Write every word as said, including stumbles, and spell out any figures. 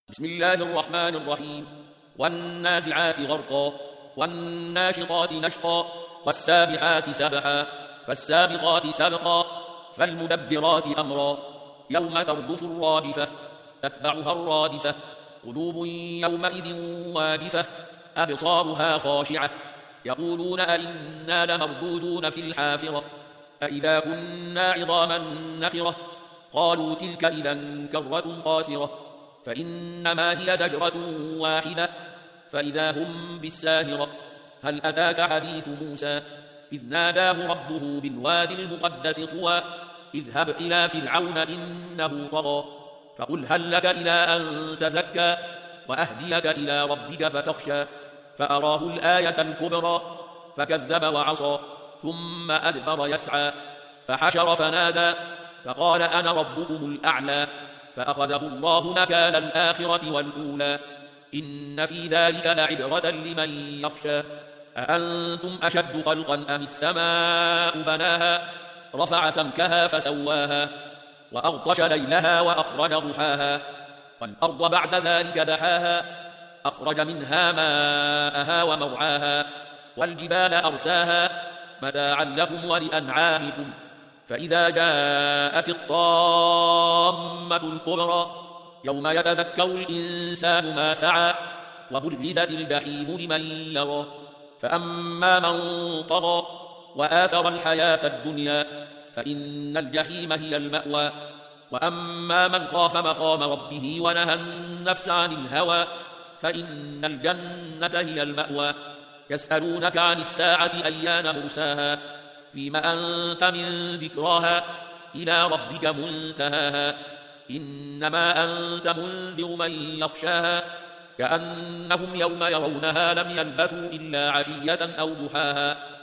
بسم الله الرحمن الرحيم. والنازعات غرقا والناشطات نشطا والسابحات سبحا فالسابقات سبقا فالمدبرات أمرا يوم ترجف الرادفة تتبعها الرادفة قلوب يومئذ وادفة أبصارها خاشعة يقولون أئنا لمردودون في الحافرة أئذا كنا عظاما نخرة قالوا تلك إذا كرة خاسرة فإنما هي زجرة واحدة فإذا هم بالساهرة هل أتاك حديث موسى إذ ناداه ربه بالوادي المقدس طوى اذهب إلى فرعون إنه طغى فقل هل لك إلى أن تزكى وأهديك إلى ربك فتخشى فأراه الآية الكبرى فكذب وعصى ثم أدبر يسعى فحشر فنادى فقال أنا ربكم الأعلى فأخذه الله نكال الآخرة والأولى إن في ذلك لعبرة لمن يخشى أأنتم أشد خلقا أم السماء بناها رفع سمكها فسواها وأغطش ليلها وأخرج ضحاها والأرض بعد ذلك دحاها أخرج منها ماءها ومرعاها والجبال أرساها متاعا لكم ولأنعامكم فإذا جاءت الطامة الكبرى يوم يتذكر الإنسان ما سعى وبرزت الجحيم لمن يرى فأما من طغى وآثر الحياة الدنيا فإن الجحيم هي المأوى وأما من خاف مقام ربه ونهى النفس عن الهوى فإن الجنة هي المأوى يسألونك عن الساعة أيان مرساها فيما أنت من ذكراها إلى ربك منتهاها إنما أنت منذر من يخشاها كأنهم يوم يرونها لم يلبثوا إلا عشية أو ضحاها